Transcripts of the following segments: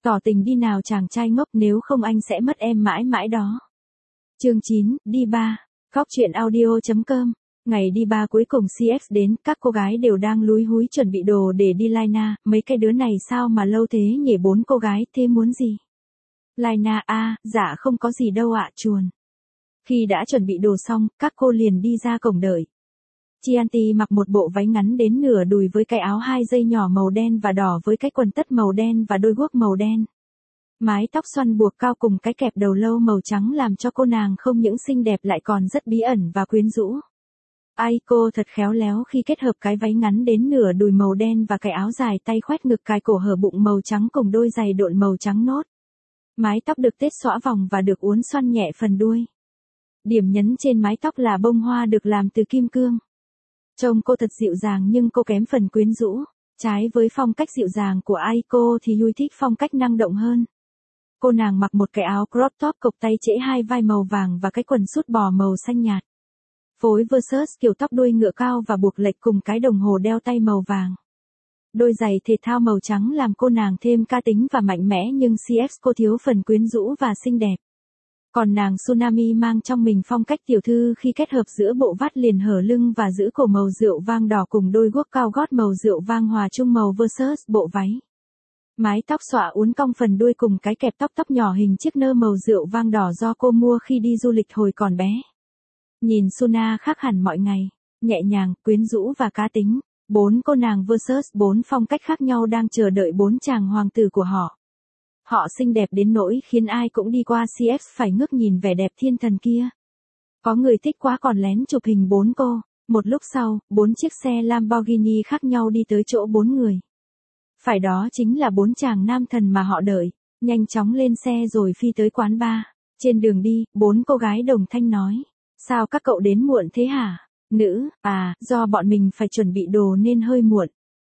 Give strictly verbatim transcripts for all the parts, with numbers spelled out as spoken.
Tỏ tình đi nào chàng trai ngốc, nếu không anh sẽ mất em mãi mãi đó. Chương chín, đi ba. Góc truyện audio chấm com. Ngày đi ba cuối cùng xê ép đến, các cô gái đều đang lúi húi chuẩn bị đồ để đi Laina, mấy cái đứa này sao mà lâu thế nhỉ? Bốn cô gái, thế muốn gì? Laina, a, à, dạ không có gì đâu ạ, chuồn. Khi đã chuẩn bị đồ xong, các cô liền đi ra cổng đợi. Chianti mặc một bộ váy ngắn đến nửa đùi với cái áo hai dây nhỏ màu đen và đỏ với cái quần tất màu đen và đôi guốc màu đen. Mái tóc xoăn buộc cao cùng cái kẹp đầu lâu màu trắng làm cho cô nàng không những xinh đẹp lại còn rất bí ẩn và quyến rũ. Aiko thật khéo léo khi kết hợp cái váy ngắn đến nửa đùi màu đen và cái áo dài tay khoét ngực cài cổ hở bụng màu trắng cùng đôi giày độn màu trắng nốt. Mái tóc được tết xõa vòng và được uốn xoăn nhẹ phần đuôi. Điểm nhấn trên mái tóc là bông hoa được làm từ kim cương. Trông cô thật dịu dàng nhưng cô kém phần quyến rũ. Trái với phong cách dịu dàng của Aiko thì Yui thích phong cách năng động hơn. Cô nàng mặc một cái áo crop top cộc tay trễ hai vai màu vàng và cái quần sút bò màu xanh nhạt. Phối Versus kiểu tóc đuôi ngựa cao và buộc lệch cùng cái đồng hồ đeo tay màu vàng. Đôi giày thể thao màu trắng làm cô nàng thêm cá tính và mạnh mẽ nhưng xê ép cô thiếu phần quyến rũ và xinh đẹp. Còn nàng Tsunami mang trong mình phong cách tiểu thư khi kết hợp giữa bộ vắt liền hở lưng và giữ cổ màu rượu vang đỏ cùng đôi guốc cao gót màu rượu vang hòa chung màu Versus bộ váy. Mái tóc xõa uốn cong phần đuôi cùng cái kẹp tóc tóc nhỏ hình chiếc nơ màu rượu vang đỏ do cô mua khi đi du lịch hồi còn bé. Nhìn Suna khác hẳn mọi ngày, nhẹ nhàng, quyến rũ và cá tính. Bốn cô nàng Versus bốn phong cách khác nhau đang chờ đợi bốn chàng hoàng tử của họ. Họ xinh đẹp đến nỗi khiến ai cũng đi qua xê ép phải ngước nhìn vẻ đẹp thiên thần kia. Có người thích quá còn lén chụp hình bốn cô. Một lúc sau, bốn chiếc xe Lamborghini khác nhau đi tới chỗ bốn người. Phải đó chính là bốn chàng nam thần mà họ đợi. Nhanh chóng lên xe rồi phi tới quán bar. Trên đường đi, bốn cô gái đồng thanh nói. Sao các cậu đến muộn thế hả? Nữ, à, do bọn mình phải chuẩn bị đồ nên hơi muộn.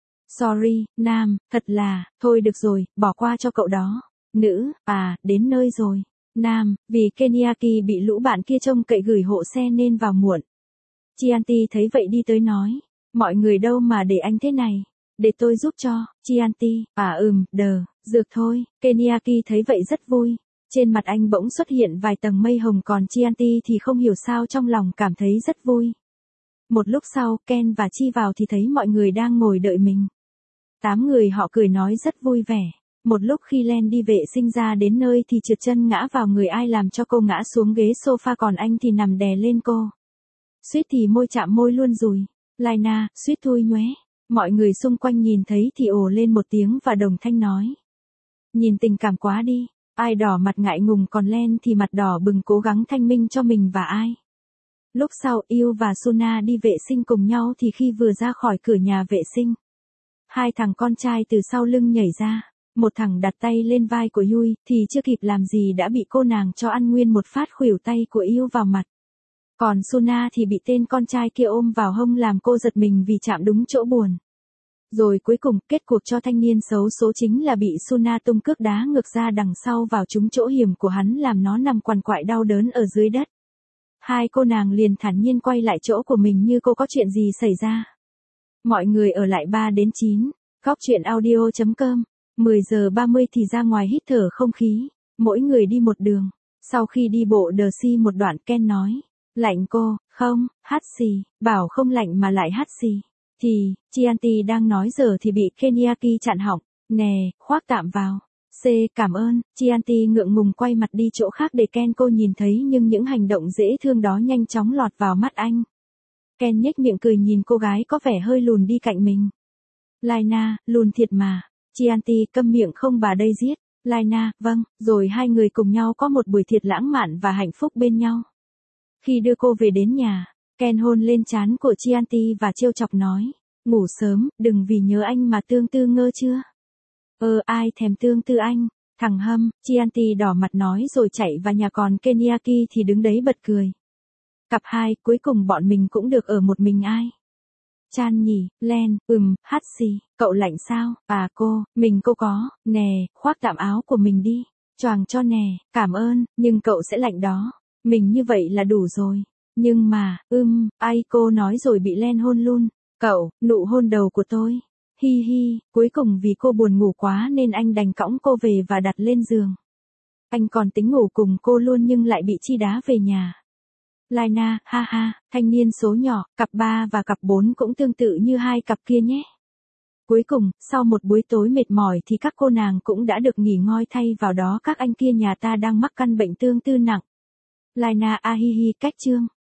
Sorry, nam, thật là, thôi được rồi, bỏ qua cho cậu đó. Nữ, à, đến nơi rồi. Nam, vì Kenyaki bị lũ bạn kia trông cậy gửi hộ xe nên vào muộn. Chianti thấy vậy đi tới nói. Mọi người đâu mà để anh thế này. Để tôi giúp cho. Chianti, à ừm, đờ, dược thôi. Kenyaki thấy vậy rất vui. Trên mặt anh bỗng xuất hiện vài tầng mây hồng còn Chianti thì không hiểu sao trong lòng cảm thấy rất vui. Một lúc sau, Ken và Chi vào thì thấy mọi người đang ngồi đợi mình. Tám người họ cười nói rất vui vẻ. Một lúc khi Len đi vệ sinh ra đến nơi thì trượt chân ngã vào người ai làm cho cô ngã xuống ghế sofa còn anh thì nằm đè lên cô. Suýt thì môi chạm môi luôn rồi. Laina, suýt thui nhoé. Mọi người xung quanh nhìn thấy thì ồ lên một tiếng và đồng thanh nói. Nhìn tình cảm quá đi. Ai đỏ mặt ngại ngùng còn Len thì mặt đỏ bừng cố gắng thanh minh cho mình và ai. Lúc sau Yêu và Suna đi vệ sinh cùng nhau thì khi vừa ra khỏi cửa nhà vệ sinh. Hai thằng con trai từ sau lưng nhảy ra. Một thằng đặt tay lên vai của Yui thì chưa kịp làm gì đã bị cô nàng cho ăn nguyên một phát khuỷu tay của Yêu vào mặt. Còn Suna thì bị tên con trai kia ôm vào hông làm cô giật mình vì chạm đúng chỗ buồn. Rồi cuối cùng kết cuộc cho thanh niên xấu số chính là bị Suna tung cước đá ngược ra đằng sau vào trúng chỗ hiểm của hắn làm nó nằm quằn quại đau đớn ở dưới đất. Hai cô nàng liền thản nhiên quay lại chỗ của mình như cô có chuyện gì xảy ra. Mọi người ở lại ba đến chín. Góc truyện audio chấm com. mười giờ ba mươi thì ra ngoài hít thở không khí. Mỗi người đi một đường. Sau khi đi bộ đờ si một đoạn Ken nói. Lạnh cô, không, hắt xì. Bảo không lạnh mà lại hắt xì. Thì, Chianti đang nói giờ thì bị Kenyaki chặn họng. Nè, khoác tạm vào. C, cảm ơn. Chianti ngượng ngùng quay mặt đi chỗ khác để Ken cô nhìn thấy nhưng những hành động dễ thương đó nhanh chóng lọt vào mắt anh. Ken nhếch miệng cười nhìn cô gái có vẻ hơi lùn đi cạnh mình. Laina, lùn thiệt mà. Chianti câm miệng không bà đây giết. Laina, vâng, rồi hai người cùng nhau có một buổi thiệt lãng mạn và hạnh phúc bên nhau. Khi đưa cô về đến nhà, Ken hôn lên trán của Chianti và trêu chọc nói. Ngủ sớm, đừng vì nhớ anh mà tương tư ngơ chưa? Ờ ai thèm tương tư anh, thằng hâm, Chianti đỏ mặt nói rồi chạy vào nhà còn Kenyaki thì đứng đấy bật cười. Cặp hai, cuối cùng bọn mình cũng được ở một mình ai? Chan nhỉ, Len, ừm, hát xì, cậu lạnh sao? À cô, mình cô có, nè, khoác tạm áo của mình đi, choàng cho nè, cảm ơn, nhưng cậu sẽ lạnh đó, mình như vậy là đủ rồi. Nhưng mà, ưm, ai cô nói rồi bị Len hôn luôn, cậu, nụ hôn đầu của tôi. Hi hi, cuối cùng vì cô buồn ngủ quá nên anh đành cõng cô về và đặt lên giường. Anh còn tính ngủ cùng cô luôn nhưng lại bị Chi đá về nhà. Lina, ha ha, thanh niên số nhỏ, cặp ba và cặp bốn cũng tương tự như hai cặp kia nhé. Cuối cùng, sau một buổi tối mệt mỏi thì các cô nàng cũng đã được nghỉ ngơi, thay vào đó các anh kia nhà ta đang mắc căn bệnh tương tư nặng. Lina, a hi hi, cách chương.